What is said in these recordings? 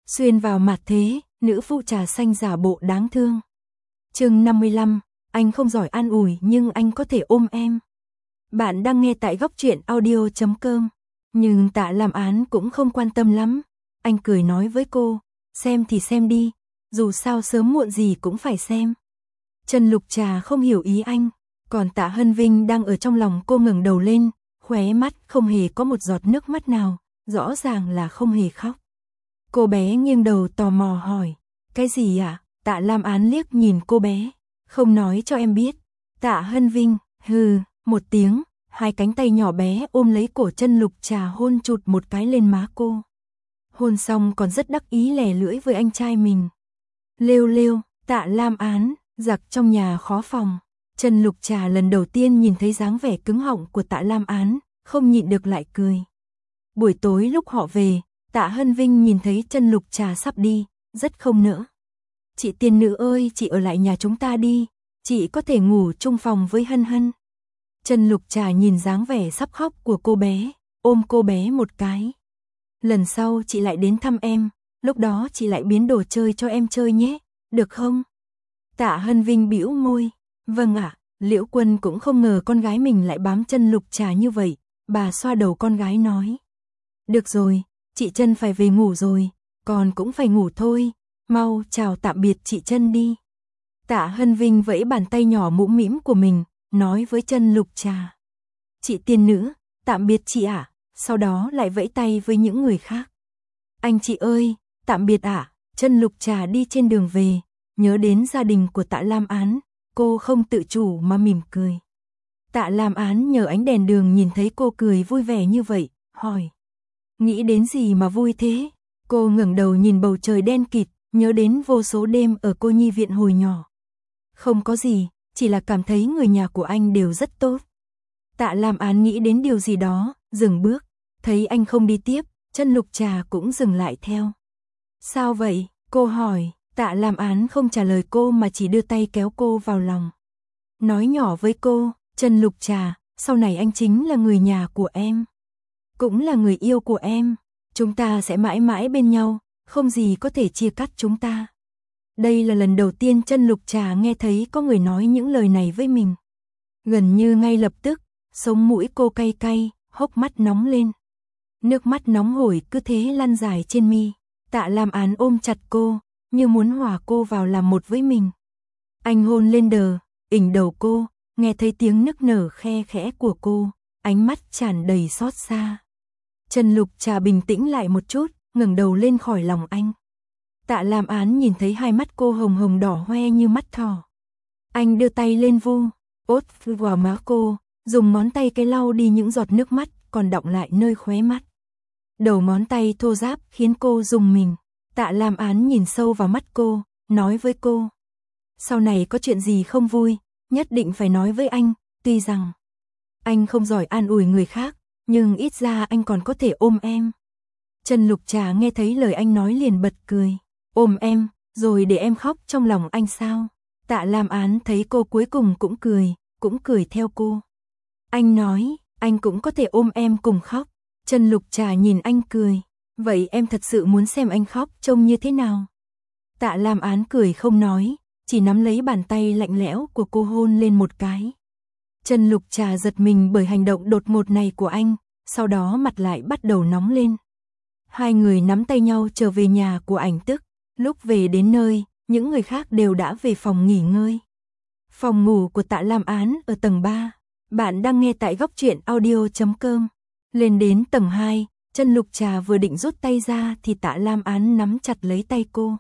Xuyên vào mặt thế, nữ phụ trà xanh giả bộ đáng thương. Chương 55, anh không giỏi an ủi nhưng anh có thể ôm em. Bạn đang nghe tại góc truyện audio.com. Nhưng Tạ Lam Án cũng không quan tâm lắm. Anh cười nói với cô, xem thì xem đi, dù sao sớm muộn gì cũng phải xem. Trần Lục Trà không hiểu ý anh, còn Tạ Hân Vinh đang ở trong lòng cô ngẩng đầu lên, khóe mắt không hề có một giọt nước mắt nào, rõ ràng là không hề khóc. Cô bé nghiêng đầu tò mò hỏi, cái gì ạ? Tạ Lam Án liếc nhìn cô bé, không nói cho em biết. Tạ Hân Vinh, hừ, một tiếng, hai cánh tay nhỏ bé ôm lấy cổ Trần Lục Trà hôn chụt một cái lên má cô. Hôn xong còn rất đắc ý lè lưỡi với anh trai mình. Lêu lêu, Tạ Lam Án, giặc trong nhà khó phòng. Trần Lục Trà lần đầu tiên nhìn thấy dáng vẻ cứng họng của Tạ Lam Án, không nhịn được lại cười. Buổi tối lúc họ về, Tạ Hân Vinh nhìn thấy Trần Lục Trà sắp đi, rất không nỡ. Chị tiên nữ ơi, chị ở lại nhà chúng ta đi, chị có thể ngủ chung phòng với Hân Hân. Trần Lục Trà nhìn dáng vẻ sắp khóc của cô bé, ôm cô bé một cái. Lần sau chị lại đến thăm em, lúc đó chị lại biến đồ chơi cho em chơi nhé, được không? Tạ Hân Vinh bĩu môi, vâng ạ. Liễu Quân cũng không ngờ con gái mình lại bám Trần Lục Trà như vậy, bà xoa đầu con gái nói. Được rồi, chị Trân phải về ngủ rồi, con cũng phải ngủ thôi, mau chào tạm biệt chị Trân đi. Tạ Hân Vinh vẫy bàn tay nhỏ mũm mĩm của mình, nói với Trần Lục Trà. Chị tiên nữ, tạm biệt chị ạ, sau đó lại vẫy tay với những người khác. Anh chị ơi, tạm biệt ạ. Trần Lục Trà đi trên đường về, nhớ đến gia đình của Tạ Lam Án, cô không tự chủ mà mỉm cười. Tạ Lam Án nhờ ánh đèn đường nhìn thấy cô cười vui vẻ như vậy, hỏi. Nghĩ đến gì mà vui thế? Cô ngẩng đầu nhìn bầu trời đen kịt, nhớ đến vô số đêm ở cô nhi viện hồi nhỏ. Không có gì, chỉ là cảm thấy người nhà của anh đều rất tốt. Tạ Lam Án nghĩ đến điều gì đó, dừng bước, thấy anh không đi tiếp, Trần Lục Trà cũng dừng lại theo. Sao vậy? Cô hỏi. Tạ Lam Án không trả lời cô mà chỉ đưa tay kéo cô vào lòng. Nói nhỏ với cô, Trần Lục Trà, sau này anh chính là người nhà của em. Cũng là người yêu của em. Chúng ta sẽ mãi mãi bên nhau, không gì có thể chia cắt chúng ta. Đây là lần đầu tiên Trần Lục Trà nghe thấy có người nói những lời này với mình. Gần như ngay lập tức, sống mũi cô cay cay, hốc mắt nóng lên. Nước mắt nóng hổi cứ thế lăn dài trên mi. Tạ Lam Án ôm chặt cô, như muốn hòa cô vào làm một với mình. Anh hôn lên ỉnh đầu cô, nghe thấy tiếng nức nở khe khẽ của cô, ánh mắt tràn đầy xót xa. Trần Lục Trà bình tĩnh lại một chút, ngẩng đầu lên khỏi lòng anh. Tạ Lam Án nhìn thấy hai mắt cô hồng hồng đỏ hoe như mắt thỏ. Anh đưa tay lên ốt vào má cô, dùng ngón tay cái lau đi những giọt nước mắt còn đọng lại nơi khóe mắt. Đầu ngón tay thô ráp khiến cô rùng mình. Tạ Lam Án nhìn sâu vào mắt cô, nói với cô. Sau này có chuyện gì không vui, nhất định phải nói với anh, tuy rằng anh không giỏi an ủi người khác, nhưng ít ra anh còn có thể ôm em. Trần Lục Trà nghe thấy lời anh nói liền bật cười. Ôm em, rồi để em khóc trong lòng anh sao? Tạ Lam Án thấy cô cuối cùng cũng cười theo cô. Anh nói, anh cũng có thể ôm em cùng khóc. Trần Lục Trà nhìn anh cười. Vậy em thật sự muốn xem anh khóc trông như thế nào? Tạ Lam Án cười không nói, chỉ nắm lấy bàn tay lạnh lẽo của cô hôn lên một cái. Trần Lục Trà giật mình bởi hành động đột ngột này của anh, sau đó mặt lại bắt đầu nóng lên. Hai người nắm tay nhau trở về nhà của Ảnh Tức. Lúc về đến nơi, những người khác đều đã về phòng nghỉ ngơi. Phòng ngủ của Tạ Lam Án ở tầng 3. Bạn đang nghe tại góc truyện audio.com. Lên đến tầng 2, Trần Lục Trà vừa định rút tay ra thì Tạ Lam Án nắm chặt lấy tay cô.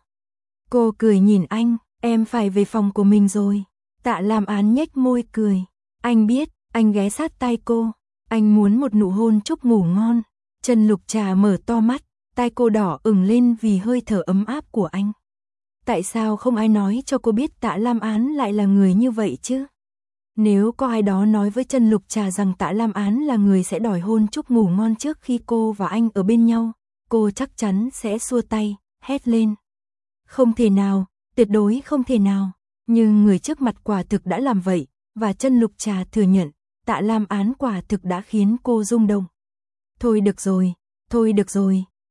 Cô cười nhìn anh, em phải về phòng của mình rồi. Tạ Lam Án nhếch môi cười. Anh biết, anh ghé sát tay cô. Anh muốn một nụ hôn chúc ngủ ngon. Trần Lục Trà mở to mắt, tai cô đỏ ửng lên vì hơi thở ấm áp của anh. Tại sao không ai nói cho cô biết Tạ Lam Án lại là người như vậy chứ? Nếu có ai đó nói với Trần Lục Trà rằng Tạ Lam Án là người sẽ đòi hôn chúc ngủ ngon trước khi cô và anh ở bên nhau, cô chắc chắn sẽ xua tay, hét lên. Không thể nào, tuyệt đối không thể nào. Nhưng người trước mặt quả thực đã làm vậy, và Trần Lục Trà thừa nhận, Tạ Lam Án quả thực đã khiến cô rung động. Thôi được rồi,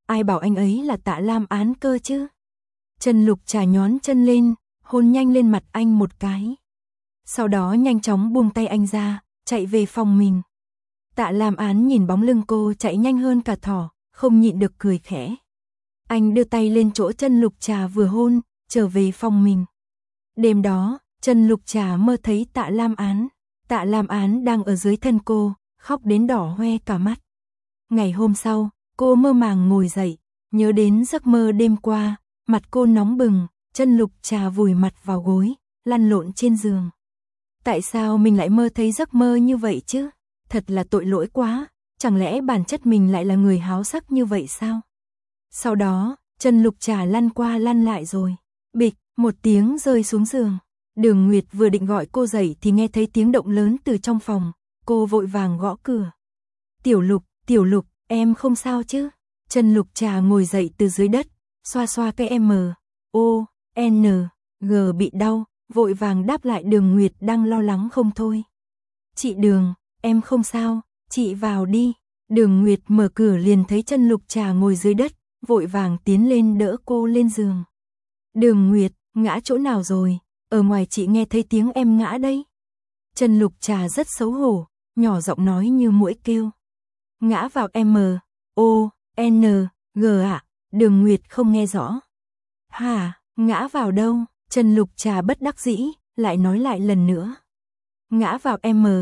ai bảo anh ấy là Tạ Lam Án cơ chứ. Trần Lục Trà nhón chân lên, hôn nhanh lên mặt anh một cái. Sau đó nhanh chóng buông tay anh ra, chạy về phòng mình. Tạ Lam Án nhìn bóng lưng cô chạy nhanh hơn cả thỏ, không nhịn được cười khẽ. Anh đưa tay lên chỗ Trần Lục Trà vừa hôn, trở về phòng mình. Đêm đó, Trần Lục Trà mơ thấy Tạ Lam Án. Tạ Lam Án đang ở dưới thân cô, khóc đến đỏ hoe cả mắt. Ngày hôm sau, cô mơ màng ngồi dậy, nhớ đến giấc mơ đêm qua, mặt cô nóng bừng, Trần Lục Trà vùi mặt vào gối, lăn lộn trên giường. Tại sao mình lại mơ thấy giấc mơ như vậy chứ? Thật là tội lỗi quá, chẳng lẽ bản chất mình lại là người háo sắc như vậy sao? Sau đó, Trần Lục Trà lăn qua lăn lại rồi. Bịch, một tiếng rơi xuống giường. Đường Nguyệt vừa định gọi cô dậy thì nghe thấy tiếng động lớn từ trong phòng. Cô vội vàng gõ cửa. Tiểu Lục, em không sao chứ? Trần Lục Trà ngồi dậy từ dưới đất, xoa xoa cái M.O.N.G bị đau, vội vàng đáp lại Đường Nguyệt đang lo lắng không thôi. Chị Đường, em không sao, chị vào đi. Đường Nguyệt mở cửa liền thấy Trần Lục Trà ngồi dưới đất, vội vàng tiến lên đỡ cô lên giường. Đường Nguyệt, ngã chỗ nào rồi? Ở ngoài chị nghe thấy tiếng em ngã đây. Trần Lục Trà rất xấu hổ, nhỏ giọng nói như muỗi kêu. Ngã vào M.O.N.G ạ. Đường Nguyệt không nghe rõ. Hả, ngã vào đâu? Trần Lục Trà bất đắc dĩ, lại nói lại lần nữa. Ngã vào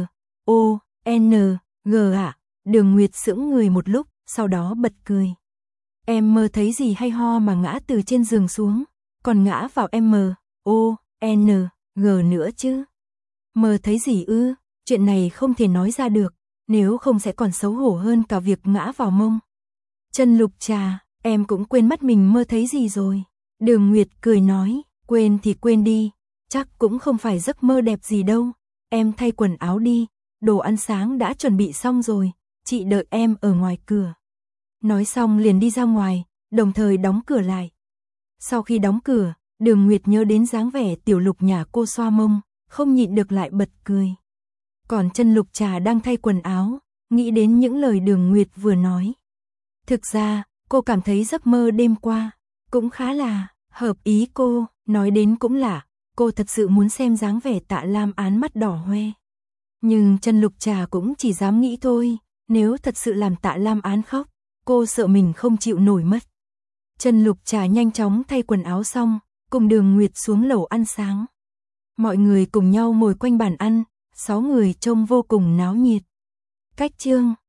M.O.N.G ạ. Đường Nguyệt sững người một lúc, sau đó bật cười. Em mơ thấy gì hay ho mà ngã từ trên giường xuống, còn ngã vào M.O.N.G nữa chứ? Mơ thấy gì ư? Chuyện này không thể nói ra được, nếu không sẽ còn xấu hổ hơn cả việc ngã vào mông. Trần Lục Trà, em cũng quên mất mình mơ thấy gì rồi. Đường Nguyệt cười nói, quên thì quên đi, chắc cũng không phải giấc mơ đẹp gì đâu. Em thay quần áo đi, đồ ăn sáng đã chuẩn bị xong rồi, chị đợi em ở ngoài cửa. Nói xong liền đi ra ngoài, đồng thời đóng cửa lại. Sau khi đóng cửa, Đường Nguyệt nhớ đến dáng vẻ Tiểu Lục nhà cô xoa mông, không nhịn được lại bật cười. Còn Trần Lục Trà đang thay quần áo, nghĩ đến những lời Đường Nguyệt vừa nói. Thực ra, cô cảm thấy giấc mơ đêm qua cũng khá là hợp ý cô, nói đến cũng lạ, cô thật sự muốn xem dáng vẻ Tạ Lam Án mắt đỏ hoe. Nhưng Trần Lục Trà cũng chỉ dám nghĩ thôi, nếu thật sự làm Tạ Lam Án khóc, cô sợ mình không chịu nổi mất. Trần Lục Trà nhanh chóng thay quần áo xong, cùng Đường Nguyệt xuống lầu ăn sáng. Mọi người cùng nhau ngồi quanh bàn ăn, 6 người trông vô cùng náo nhiệt. Cách chương